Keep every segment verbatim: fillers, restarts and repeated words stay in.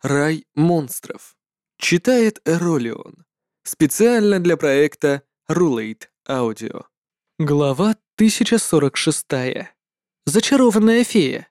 Рай монстров. Читает Эролион. Специально для проекта Rulate Audio. Глава тысяча сорок шесть. Зачарованная фея.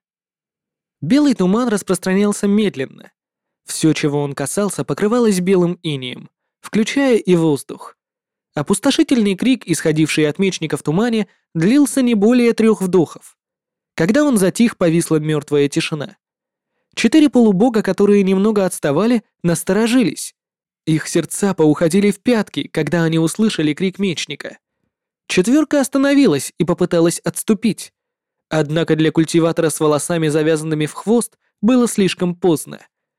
Белый туман распространялся медленно. Все, чего он касался, покрывалось белым инеем, включая и воздух. Опустошительный крик, исходивший от мечника в тумане, длился не более трех вдохов. Когда он затих, повисла мертвая тишина. Четыре полубога, которые немного отставали, насторожились. Их сердца поуходили в пятки, когда они услышали крик мечника. Четверка остановилась и попыталась отступить. Однако для культиватора с волосами, завязанными в хвост, было слишком поздно.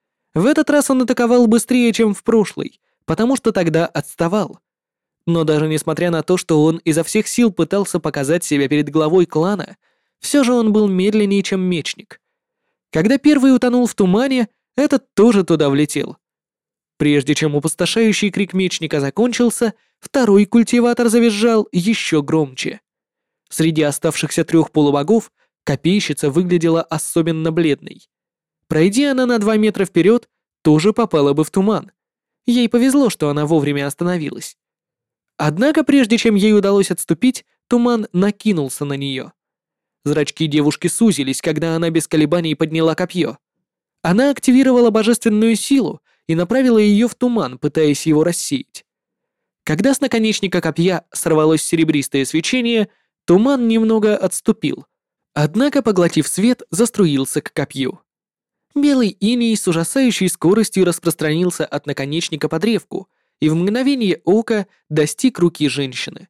В этот раз он атаковал быстрее, чем в прошлый, потому что тогда отставал. Но даже несмотря на то, что он изо всех сил пытался показать себя перед главой клана, все же он был медленнее, чем мечник. Когда первый утонул в тумане, этот тоже туда влетел. Прежде чем опустошающий крик мечника закончился, второй культиватор завизжал еще громче. Среди оставшихся трех полубогов копейщица выглядела особенно бледной. Пройди она на два метра вперед, тоже попала бы в туман. Ей повезло, что она вовремя остановилась. Однако, прежде чем ей удалось отступить, туман накинулся на нее. Зрачки девушки сузились, когда она без колебаний подняла копье. Она активировала божественную силу и направила ее в туман, пытаясь его рассеять. Когда с наконечника копья сорвалось серебристое свечение, туман немного отступил, однако, поглотив свет, заструился к копью. Белый иней с ужасающей скоростью распространился от наконечника по древку и в мгновение ока достиг руки женщины.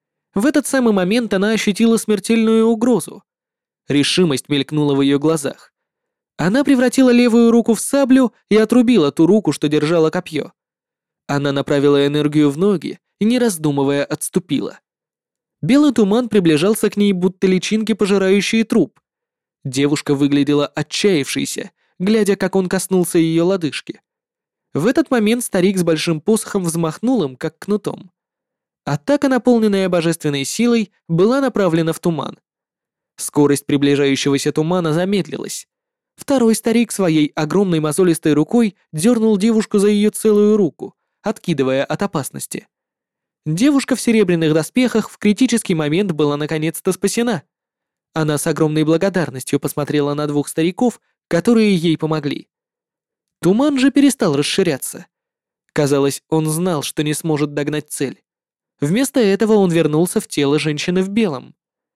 В этот самый момент она ощутила смертельную угрозу. Решимость мелькнула в ее глазах. Она превратила левую руку в саблю и отрубила ту руку, что держала копье. Она направила энергию в ноги и, не раздумывая, отступила. Белый туман приближался к ней, будто личинки, пожирающие труп. Девушка выглядела отчаявшейся, глядя, как он коснулся ее лодыжки. В этот момент старик с большим посохом взмахнул им, как кнутом. Атака, наполненная божественной силой, была направлена в туман. Скорость приближающегося тумана замедлилась. Второй старик своей огромной мозолистой рукой дернул девушку за ее целую руку, откидывая от опасности. Девушка в серебряных доспехах в критический момент была наконец-то спасена. Она с огромной благодарностью посмотрела на двух стариков, которые ей помогли. Туман же перестал расширяться. Казалось, он знал, что не сможет догнать цель. Вместо этого он вернулся в тело женщины в белом.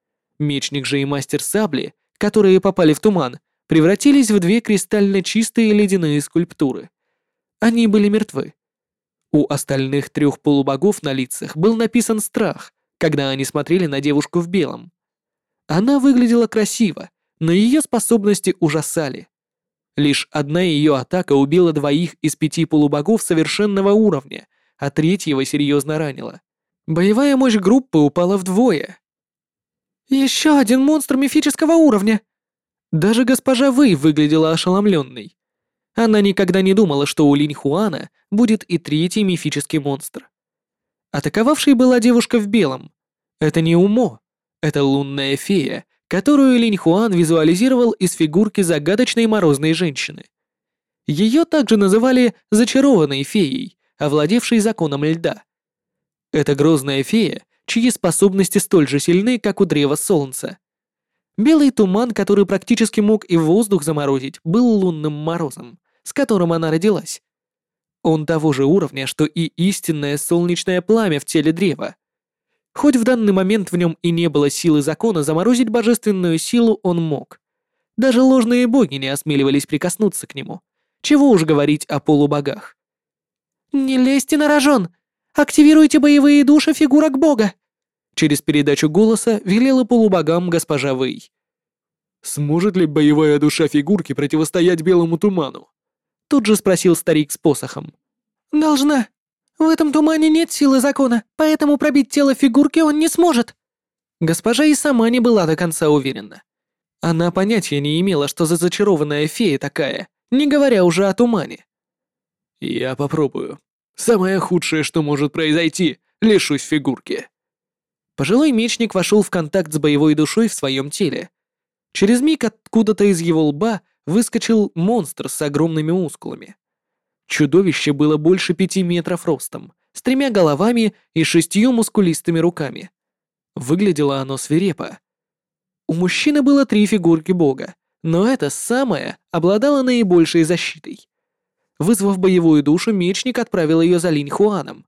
Мечник же и мастер сабли, которые попали в туман, превратились в две кристально чистые ледяные скульптуры. Они были мертвы. У остальных трех полубогов на лицах был написан страх, когда они смотрели на девушку в белом. Она выглядела красиво, но ее способности ужасали. Лишь одна ее атака убила двоих из пяти полубогов совершенного уровня, а третьего серьезно ранила. Боевая мощь группы упала вдвое. «Еще один монстр мифического уровня!» Даже госпожа Вэй выглядела ошеломленной. Она никогда не думала, что у Линь Хуана будет и третий мифический монстр. Атаковавшей была девушка в белом. Это не Умо, это лунная фея, которую Линь Хуан визуализировал из фигурки загадочной морозной женщины. Ее также называли «зачарованной феей», овладевшей законом льда. Это грозная фея, чьи способности столь же сильны, как у древа солнца. Белый туман, который практически мог и воздух заморозить, был лунным морозом, с которым она родилась. Он того же уровня, что и истинное солнечное пламя в теле древа. Хоть в данный момент в нем и не было силы закона, заморозить божественную силу он мог. Даже ложные боги не осмеливались прикоснуться к нему. Чего уж говорить о полубогах. «Не лезьте на рожон! Активируйте боевые души фигурок бога!» Через передачу голоса велела полубогам госпожа Вэй. «Сможет ли боевая душа фигурки противостоять белому туману?» Тут же спросил старик с посохом. «Должна. В этом тумане нет силы закона, поэтому пробить тело фигурки он не сможет». Госпожа и сама не была до конца уверена. Она понятия не имела, что за зачарованная фея такая, не говоря уже о тумане. «Я попробую. Самое худшее, что может произойти, лишусь фигурки». Пожилой мечник вошел в контакт с боевой душой в своем теле. Через миг откуда-то из его лба выскочил монстр с огромными мускулами. Чудовище было больше пяти метров ростом, с тремя головами и шестью мускулистыми руками. Выглядело оно свирепо. У мужчины было три фигурки бога, но эта самая обладала наибольшей защитой. Вызвав боевую душу, мечник отправил ее за Линь Хуаном.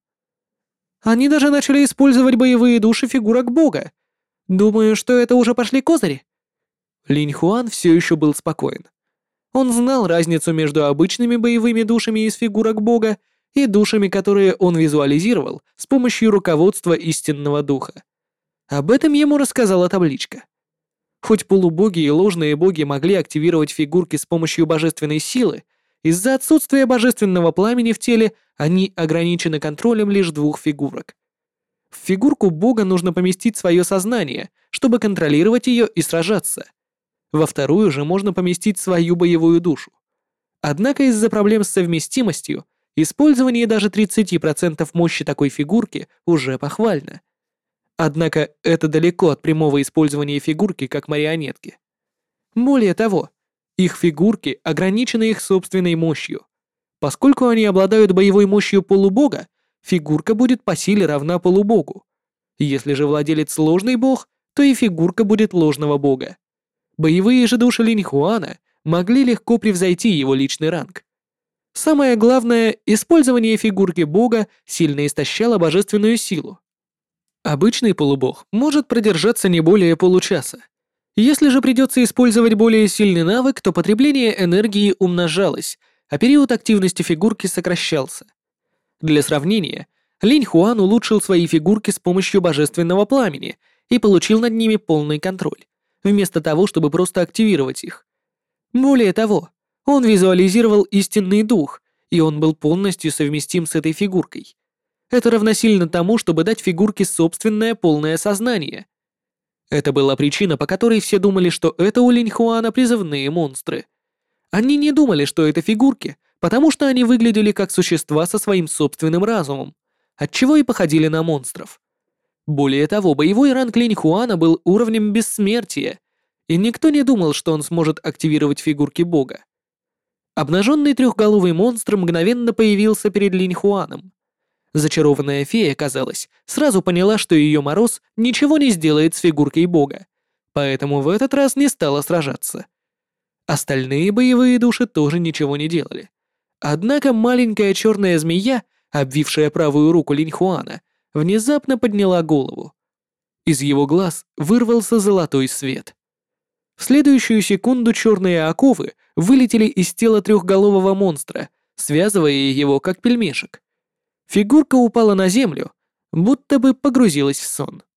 Они даже начали использовать боевые души фигурок бога. Думаю, что это уже пошли козыри. Линь Хуан все еще был спокоен. Он знал разницу между обычными боевыми душами из фигурок бога и душами, которые он визуализировал с помощью руководства истинного духа. Об этом ему рассказала табличка. Хоть полубоги и ложные боги могли активировать фигурки с помощью божественной силы, из-за отсутствия божественного пламени в теле они ограничены контролем лишь двух фигурок. В фигурку бога нужно поместить свое сознание, чтобы контролировать ее и сражаться. Во вторую же можно поместить свою боевую душу. Однако из-за проблем с совместимостью использование даже тридцати процентов мощи такой фигурки уже похвально. Однако это далеко от прямого использования фигурки как марионетки. Более того, их фигурки ограничены их собственной мощью. Поскольку они обладают боевой мощью полубога, фигурка будет по силе равна полубогу. Если же владелец ложный бог, то и фигурка будет ложного бога. Боевые же души Линь Хуана могли легко превзойти его личный ранг. Самое главное, использование фигурки бога сильно истощало божественную силу. Обычный полубог может продержаться не более получаса. Если же придется использовать более сильный навык, то потребление энергии умножалось, а период активности фигурки сокращался. Для сравнения, Линь Хуан улучшил свои фигурки с помощью божественного пламени и получил над ними полный контроль, вместо того, чтобы просто активировать их. Более того, он визуализировал истинный дух, и он был полностью совместим с этой фигуркой. Это равносильно тому, чтобы дать фигурке собственное полное сознание. Это была причина, по которой все думали, что это у Линь Хуана призывные монстры. Они не думали, что это фигурки, потому что они выглядели как существа со своим собственным разумом, отчего и походили на монстров. Более того, боевой ранг Линь Хуана был уровнем бессмертия, и никто не думал, что он сможет активировать фигурки бога. Обнаженный трехголовый монстр мгновенно появился перед Линь Хуаном. Зачарованная фея, казалось, сразу поняла, что ее мороз ничего не сделает с фигуркой бога, поэтому в этот раз не стала сражаться. Остальные боевые души тоже ничего не делали. Однако маленькая черная змея, обвившая правую руку Линь Хуана, внезапно подняла голову. Из его глаз вырвался золотой свет. В следующую секунду черные оковы вылетели из тела трехголового монстра, связывая его как пельмешек. Фигурка упала на землю, будто бы погрузилась в сон.